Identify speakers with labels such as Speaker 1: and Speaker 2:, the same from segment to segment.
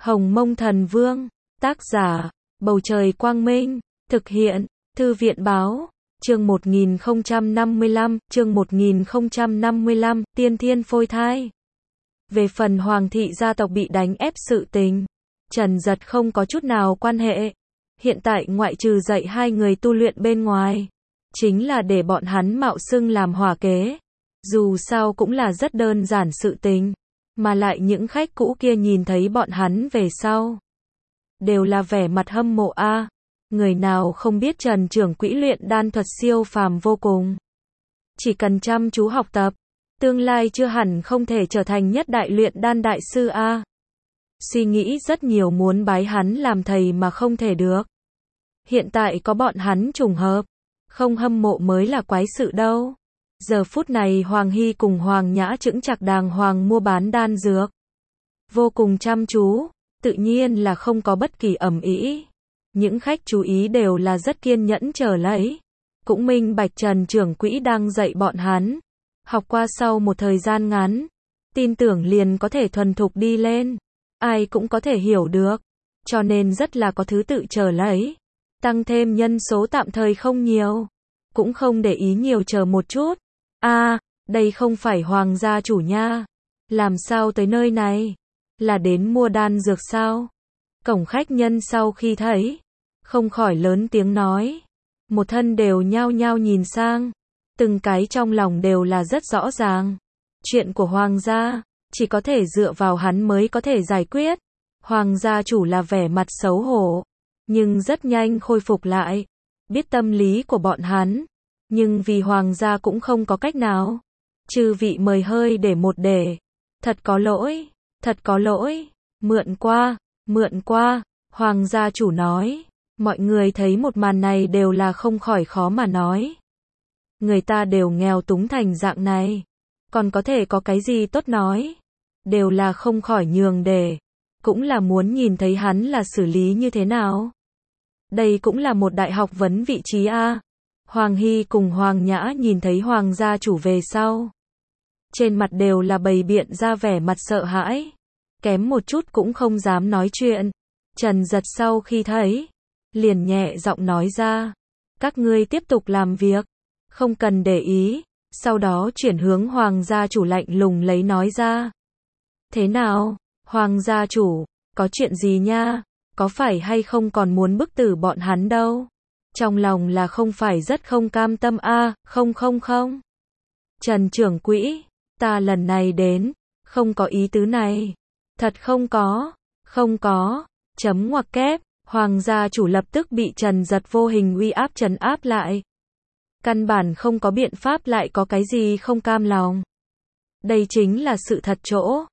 Speaker 1: Hồng Mông Thần Vương, tác giả, Bầu Trời Quang Minh, thực hiện, Thư viện Báo, chương 1055, Tiên Thiên Phôi Thai. Về phần Hoàng thị gia tộc bị đánh ép sự tình, Trần Dật không có chút nào quan hệ. Hiện tại ngoại trừ dạy hai người tu luyện bên ngoài, chính là để bọn hắn mạo xưng làm hỏa kế. Dù sao cũng là rất đơn giản sự tình, mà lại những khách cũ kia nhìn thấy bọn hắn về sau, đều là vẻ mặt hâm mộ a. Người nào không biết Trần trưởng quỹ luyện đan thuật siêu phàm vô cùng. Chỉ cần chăm chú học tập, tương lai chưa hẳn không thể trở thành nhất đại luyện đan đại sư a. Suy nghĩ rất nhiều muốn bái hắn làm thầy mà không thể được. Hiện tại có bọn hắn trùng hợp, không hâm mộ mới là quái sự đâu. Giờ phút này Hoàng Hy cùng Hoàng Nhã chững chạc đàng hoàng mua bán đan dược. Vô cùng chăm chú, tự nhiên là không có bất kỳ ầm ĩ. Những khách chú ý đều là rất kiên nhẫn chờ lấy. Cũng minh bạch Trần trưởng quỹ đang dạy bọn hắn. Học qua sau một thời gian ngắn, tin tưởng liền có thể thuần thục đi lên. Ai cũng có thể hiểu được. Cho nên rất là có thứ tự chờ lấy. Tăng thêm nhân số tạm thời không nhiều. Cũng không để ý nhiều chờ một chút. Đây không phải Hoàng gia chủ nha. Làm sao tới nơi này? Là đến mua đan dược sao? Cổng khách nhân sau khi thấy, không khỏi lớn tiếng nói. Một thân đều nhao nhao nhìn sang. Từng cái trong lòng đều là rất rõ ràng. Chuyện của Hoàng gia, chỉ có thể dựa vào hắn mới có thể giải quyết. Hoàng gia chủ là vẻ mặt xấu hổ, nhưng rất nhanh khôi phục lại. Biết tâm lý của bọn hắn, nhưng vì Hoàng gia cũng không có cách nào. Chư vị mời hơi để một để. Thật có lỗi, mượn qua, Hoàng gia chủ nói. Mọi người thấy một màn này đều là không khỏi khó mà nói. Người ta đều nghèo túng thành dạng này, còn có thể có cái gì tốt nói. Đều là không khỏi nhường để, cũng là muốn nhìn thấy hắn là xử lý như thế nào. Đây cũng là một đại học vấn vị trí a. Hoàng Hy cùng Hoàng Nhã nhìn thấy Hoàng gia chủ về sau, trên mặt đều là bày biện ra vẻ mặt sợ hãi, kém một chút cũng không dám nói chuyện. Trần Dật sau khi thấy, liền nhẹ giọng nói ra, các ngươi tiếp tục làm việc, không cần để ý. Sau đó chuyển hướng Hoàng gia chủ lạnh lùng lấy nói ra. Thế nào, Hoàng gia chủ, có chuyện gì nha? Có phải hay không còn muốn bức tử bọn hắn đâu? Trong lòng là không phải rất không cam tâm a? Không. Trần trưởng quỹ, ta lần này đến, không có ý tứ này. Thật không có. Chấm ngoặc kép, Hoàng gia chủ lập tức bị Trần Dật vô hình uy áp trấn áp lại. Căn bản không có biện pháp lại có cái gì không cam lòng. Đây chính là sự thật chỗ.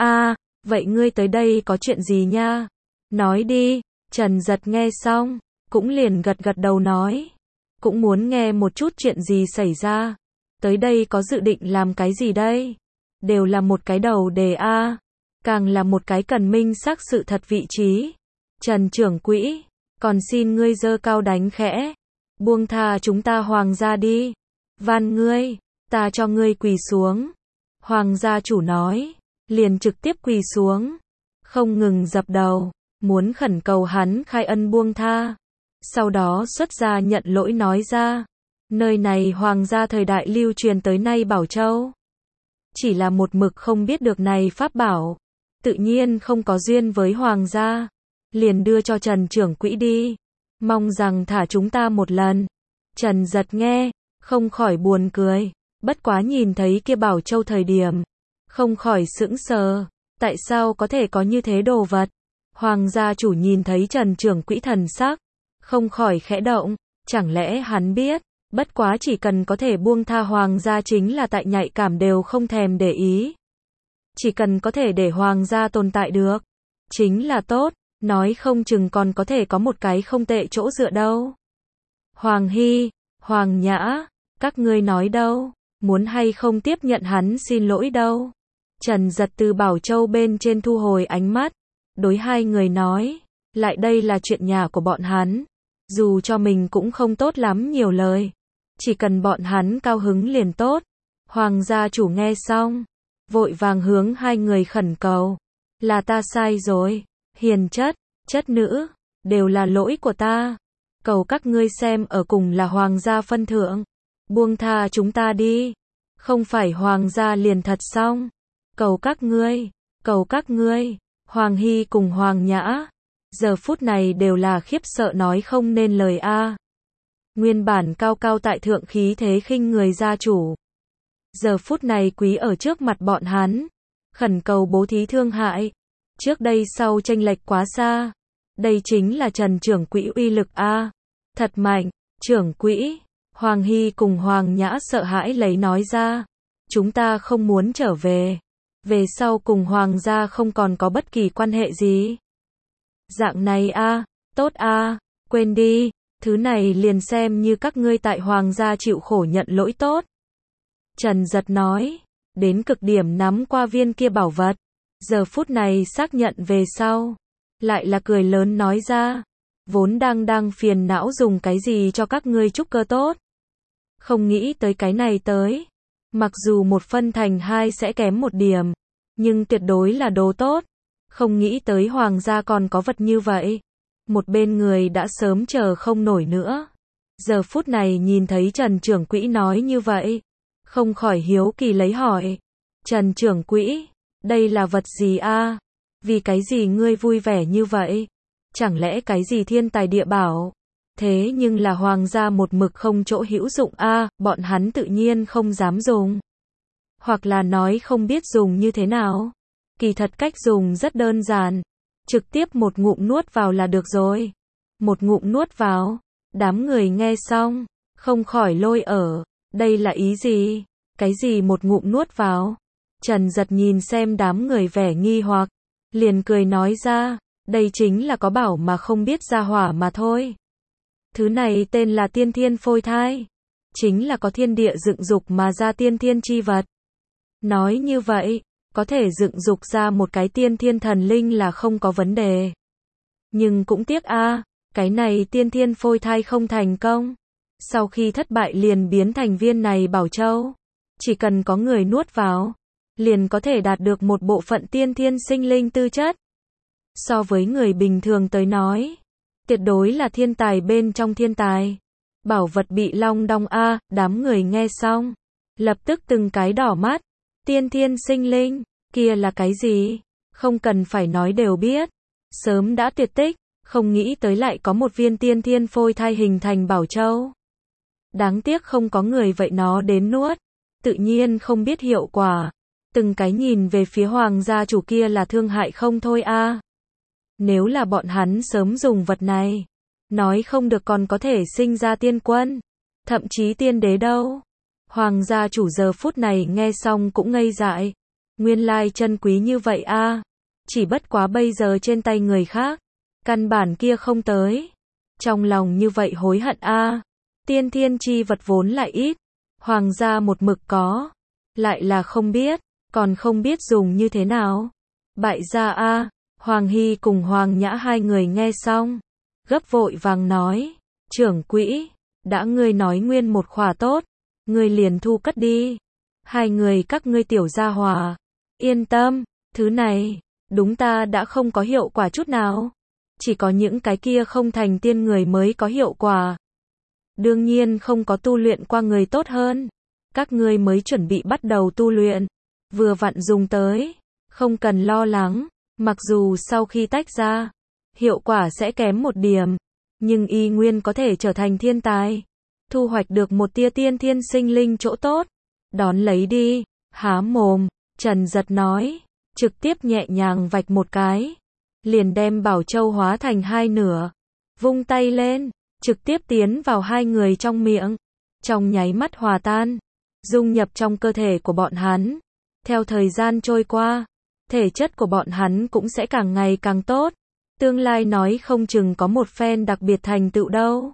Speaker 1: Vậy ngươi tới đây có chuyện gì nha? Nói đi. Trần Dật nghe xong, cũng liền gật đầu nói. Cũng muốn nghe một chút chuyện gì xảy ra. Tới đây có dự định làm cái gì đây? Đều là một cái đầu đề a. Càng là một cái cần minh xác sự thật vị trí. Trần trưởng quỹ, còn xin ngươi giơ cao đánh khẽ. Buông tha chúng ta Hoàng gia đi. Van ngươi, ta cho ngươi quỳ xuống. Hoàng gia chủ nói, liền trực tiếp quỳ xuống. Không ngừng dập đầu, muốn khẩn cầu hắn khai ân buông tha. Sau đó xuất gia nhận lỗi nói ra. Nơi này Hoàng gia thời đại lưu truyền tới nay Bảo Châu. Chỉ là một mực không biết được này pháp bảo. Tự nhiên không có duyên với Hoàng gia. Liền đưa cho Trần trưởng quỹ đi. Mong rằng thả chúng ta một lần. Trần Dật nghe, không khỏi buồn cười. Bất quá nhìn thấy kia Bảo Châu thời điểm, không khỏi sững sờ. Tại sao có thể có như thế đồ vật? Hoàng gia chủ nhìn thấy Trần trưởng quỹ thần sắc, không khỏi khẽ động. Chẳng lẽ hắn biết, bất quá chỉ cần có thể buông tha Hoàng gia chính là tại nhạy cảm đều không thèm để ý. Chỉ cần có thể để Hoàng gia tồn tại được, chính là tốt. Nói không chừng còn có thể có một cái không tệ chỗ dựa đâu. Hoàng Hy, Hoàng Nhã, các ngươi nói đâu? Muốn hay không tiếp nhận hắn xin lỗi đâu? Trần Dật từ Bảo Châu bên trên thu hồi ánh mắt, đối hai người nói, lại đây là chuyện nhà của bọn hắn. Dù cho mình cũng không tốt lắm nhiều lời. Chỉ cần bọn hắn cao hứng liền tốt. Hoàng gia chủ nghe xong, vội vàng hướng hai người khẩn cầu. Là ta sai rồi. hiền chất, chất nữ, đều là lỗi của ta. Cầu các ngươi xem ở cùng là hoàng gia phân thượng, buông tha chúng ta đi, không phải hoàng gia liền thật xong. Cầu các ngươi, Hoàng Hy cùng Hoàng Nhã, giờ phút này đều là khiếp sợ nói không nên lời a. Nguyên bản cao cao tại thượng khí thế khinh người gia chủ, giờ phút này quý ở trước mặt bọn hắn, khẩn cầu bố thí thương hại. Trước đây sau chênh lệch quá xa, đây chính là Trần trưởng quỹ uy lực a, thật mạnh. Trưởng quỹ, Hoàng Hy cùng Hoàng Nhã sợ hãi lấy nói ra, chúng ta không muốn trở về, về sau cùng hoàng gia không còn có bất kỳ quan hệ gì. Dạng này a, tốt a, quên đi, thứ này liền xem như các ngươi tại hoàng gia chịu khổ nhận lỗi tốt. Trần Giật nói, đến cực điểm nắm qua viên kia bảo vật, giờ phút này xác nhận về sau, lại là cười lớn nói ra, vốn đang phiền não dùng cái gì cho các ngươi trúc cơ tốt. Không nghĩ tới cái này tới, mặc dù một phân thành hai sẽ kém một điểm, nhưng tuyệt đối là đồ tốt. Không nghĩ tới hoàng gia còn có vật như vậy. Một bên người đã sớm chờ không nổi nữa. Giờ phút này nhìn thấy Trần trưởng quỹ nói như vậy, không khỏi hiếu kỳ lấy hỏi. Trần trưởng quỹ, đây là vật gì a? Vì cái gì ngươi vui vẻ như vậy? Chẳng lẽ cái gì thiên tài địa bảo? Thế nhưng là hoàng gia một mực không chỗ hữu dụng a, bọn hắn tự nhiên không dám dùng. Hoặc là nói không biết dùng như thế nào. Kỳ thật cách dùng rất đơn giản, trực tiếp một ngụm nuốt vào là được rồi. Một ngụm nuốt vào, đám người nghe xong, không khỏi lôi ở, đây là ý gì? Cái gì một ngụm nuốt vào? Trần Giật nhìn xem đám người vẻ nghi hoặc, liền cười nói ra, đây chính là có bảo mà không biết ra hỏa mà thôi. Thứ này tên là tiên thiên phôi thai, chính là có thiên địa dựng dục mà ra tiên thiên chi vật. Nói như vậy, có thể dựng dục ra một cái tiên thiên thần linh là không có vấn đề. Nhưng cũng tiếc a, cái này tiên thiên phôi thai không thành công. Sau khi thất bại liền biến thành viên này bảo châu. Chỉ cần có người nuốt vào, liền có thể đạt được một bộ phận tiên thiên sinh linh tư chất. So với người bình thường tới nói, tuyệt đối là thiên tài bên trong thiên tài. Bảo vật bị long đong a, đám người nghe xong, lập tức từng cái đỏ mắt. Tiên thiên sinh linh, kia là cái gì? Không cần phải nói đều biết. Sớm đã tuyệt tích, không nghĩ tới lại có một viên tiên thiên phôi thai hình thành bảo châu. Đáng tiếc không có người vậy nó đến nuốt, tự nhiên không biết hiệu quả. Từng cái nhìn về phía hoàng gia chủ kia là thương hại không thôi a. Nếu là bọn hắn sớm dùng vật này, nói không được còn có thể sinh ra tiên quân, thậm chí tiên đế đâu. Hoàng gia chủ giờ phút này nghe xong cũng ngây dại. Nguyên lai chân quý như vậy a, chỉ bất quá bây giờ trên tay người khác, căn bản kia không tới. Trong lòng như vậy hối hận a, tiên thiên chi vật vốn lại ít, hoàng gia một mực có, lại là không biết, còn không biết dùng như thế nào. Bại gia a. Hoàng Hy cùng Hoàng Nhã hai người nghe xong, gấp vội vàng nói, trưởng quỹ, đã ngươi nói nguyên một khỏa tốt, ngươi liền thu cất đi. Hai người các ngươi tiểu gia hỏa, yên tâm, thứ này, đúng ta đã không có hiệu quả chút nào. Chỉ có những cái kia không thành tiên người mới có hiệu quả. Đương nhiên không có tu luyện qua người tốt hơn. Các ngươi mới chuẩn bị bắt đầu tu luyện, vừa vặn dùng tới, không cần lo lắng. Mặc dù sau khi tách ra, hiệu quả sẽ kém một điểm, nhưng y nguyên có thể trở thành thiên tài, thu hoạch được một tia tiên thiên sinh linh chỗ tốt. Đón lấy đi, há mồm, Trần Giật nói, trực tiếp nhẹ nhàng vạch một cái, liền đem bảo châu hóa thành hai nửa, vung tay lên, trực tiếp tiến vào hai người trong miệng, trong nháy mắt hòa tan, dung nhập trong cơ thể của bọn hắn. Theo thời gian trôi qua, thể chất của bọn hắn cũng sẽ càng ngày càng tốt, tương lai nói không chừng có một phen đặc biệt thành tựu đâu.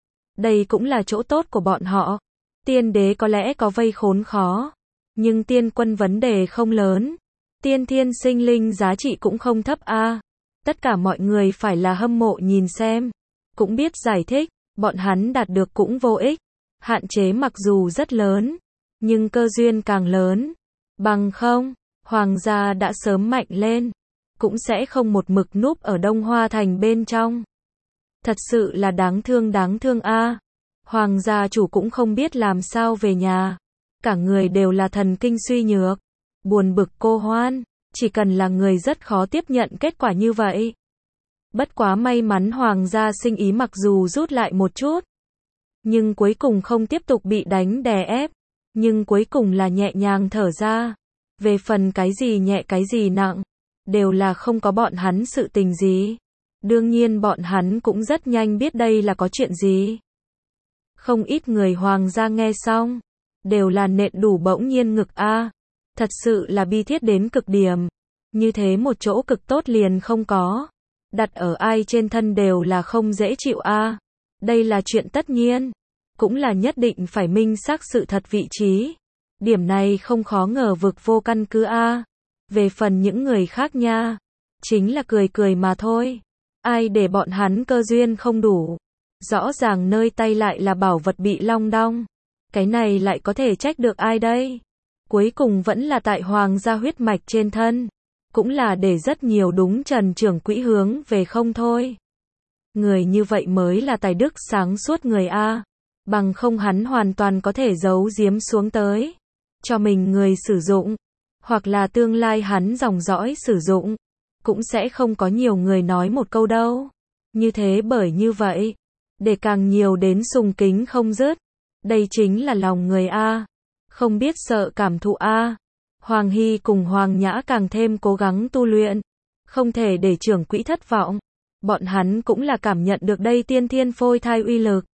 Speaker 1: Đây cũng là chỗ tốt của bọn họ. Tiên đế có lẽ có vây khốn khó, nhưng tiên quân vấn đề không lớn. Tiên thiên sinh linh giá trị cũng không thấp a. Tất cả mọi người phải là hâm mộ nhìn xem, cũng biết giải thích, bọn hắn đạt được cũng vô ích. Hạn chế mặc dù rất lớn, nhưng cơ duyên càng lớn. Bằng không, hoàng gia đã sớm mạnh lên. cũng sẽ không một mực núp ở Đông Hoa Thành bên trong. Thật sự là đáng thương a. Hoàng gia chủ cũng không biết làm sao về nhà. Cả người đều là thần kinh suy nhược, buồn bực cô Hoan, chỉ cần là người rất khó tiếp nhận kết quả như vậy. Bất quá may mắn Hoàng gia sinh ý mặc dù rút lại một chút, nhưng cuối cùng không tiếp tục bị đánh đè ép, nhưng cuối cùng là nhẹ nhàng thở ra. Về phần cái gì nhẹ cái gì nặng, đều là không có bọn hắn sự tình gì. Đương nhiên bọn hắn cũng rất nhanh biết đây là có chuyện gì. Không ít người Hoàng gia nghe xong, đều là nện đủ bỗng nhiên ngực a. Thật sự là bi thiết đến cực điểm. Như thế một chỗ cực tốt liền không có. Đặt ở ai trên thân đều là không dễ chịu a. Đây là chuyện tất nhiên. Cũng là nhất định phải minh xác sự thật vị trí. Điểm này không khó ngờ vực vô căn cứ a. Về phần những người khác nha, chính là cười cười mà thôi. Ai để bọn hắn cơ duyên không đủ. Rõ ràng nơi tay lại là bảo vật bị long đong. Cái này lại có thể trách được ai đây? Cuối cùng vẫn là tại Hoàng gia huyết mạch trên thân. Cũng là để rất nhiều đúng Trần trưởng quỹ hướng về không thôi. Người như vậy mới là tài đức sáng suốt người a. Bằng không hắn hoàn toàn có thể giấu giếm xuống tới. Cho mình người sử dụng. Hoặc là tương lai hắn dòng dõi sử dụng. Cũng sẽ không có nhiều người nói một câu đâu. Như thế bởi như vậy. Để càng nhiều đến sùng kính không dứt. Đây chính là lòng người a. Không biết sợ cảm thụ a. Hoàng Hy cùng Hoàng Nhã càng thêm cố gắng tu luyện. Không thể để trưởng quỹ thất vọng. Bọn hắn cũng là cảm nhận được đây tiên thiên phôi thai uy lực.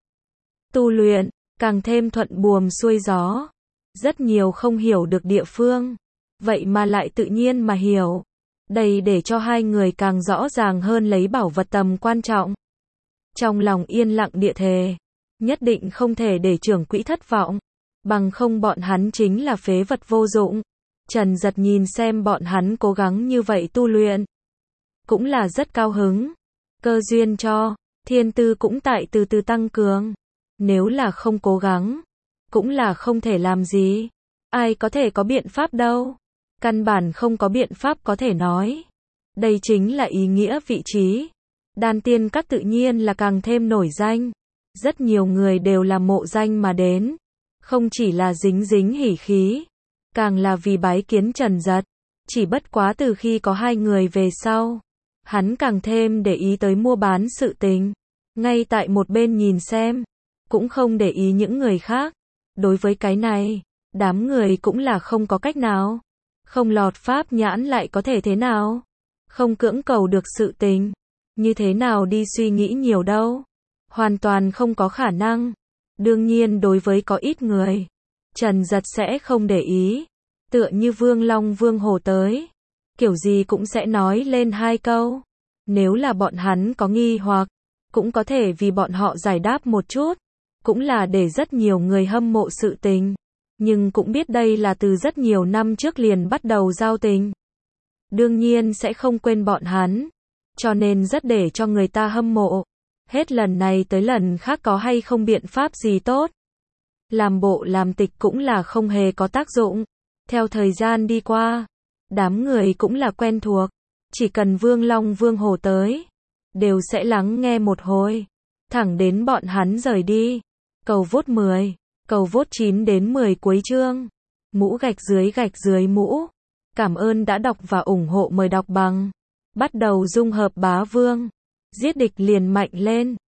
Speaker 1: Tu luyện, càng thêm thuận buồm xuôi gió. Rất nhiều không hiểu được địa phương. Vậy mà lại tự nhiên mà hiểu. Đây để cho hai người càng rõ ràng hơn lấy bảo vật tầm quan trọng. Trong lòng yên lặng địa thề. Nhất định không thể để trưởng quỹ thất vọng. Bằng không bọn hắn chính là phế vật vô dụng. Trần Giật nhìn xem bọn hắn cố gắng như vậy tu luyện. Cũng là rất cao hứng. Cơ duyên cho, thiên tư cũng tại từ từ tăng cường. Nếu là không cố gắng, cũng là không thể làm gì. Ai có thể có biện pháp đâu. Căn bản không có biện pháp có thể nói. Đây chính là ý nghĩa vị trí. Đan tiên các tự nhiên là càng thêm nổi danh. Rất nhiều người đều là mộ danh mà đến. Không chỉ là dính hỉ khí. Càng là vì bái kiến Trần Giật. Chỉ bất quá từ khi có hai người về sau. Hắn càng thêm để ý tới mua bán sự tình. Ngay tại một bên nhìn xem. Cũng không để ý những người khác. Đối với cái này, đám người cũng là không có cách nào. Không lọt pháp nhãn lại có thể thế nào? Không cưỡng cầu được sự tình. Như thế nào đi suy nghĩ nhiều đâu. Hoàn toàn không có khả năng. Đương nhiên đối với có ít người, Trần Giật sẽ không để ý. Tựa như Vương Long Vương Hổ tới. Kiểu gì cũng sẽ nói lên hai câu. Nếu là bọn hắn có nghi hoặc, cũng có thể vì bọn họ giải đáp một chút. Cũng là để rất nhiều người hâm mộ sự tình. Nhưng cũng biết đây là từ rất nhiều năm trước liền bắt đầu giao tình. Đương nhiên sẽ không quên bọn hắn. Cho nên rất để cho người ta hâm mộ. Hết lần này tới lần khác có hay không biện pháp gì tốt. Làm bộ làm tịch cũng là không hề có tác dụng. Theo thời gian đi qua, đám người cũng là quen thuộc. Chỉ cần Vương Long Vương Hổ tới, đều sẽ lắng nghe một hồi. Thẳng đến bọn hắn rời đi. Cầu vote 10, cầu vote 9 đến 10 cuối chương. Mũ gạch dưới mũ. Cảm ơn đã đọc và ủng hộ, mời đọc bằng. Bắt đầu dung hợp bá vương. Giết địch liền mạnh lên.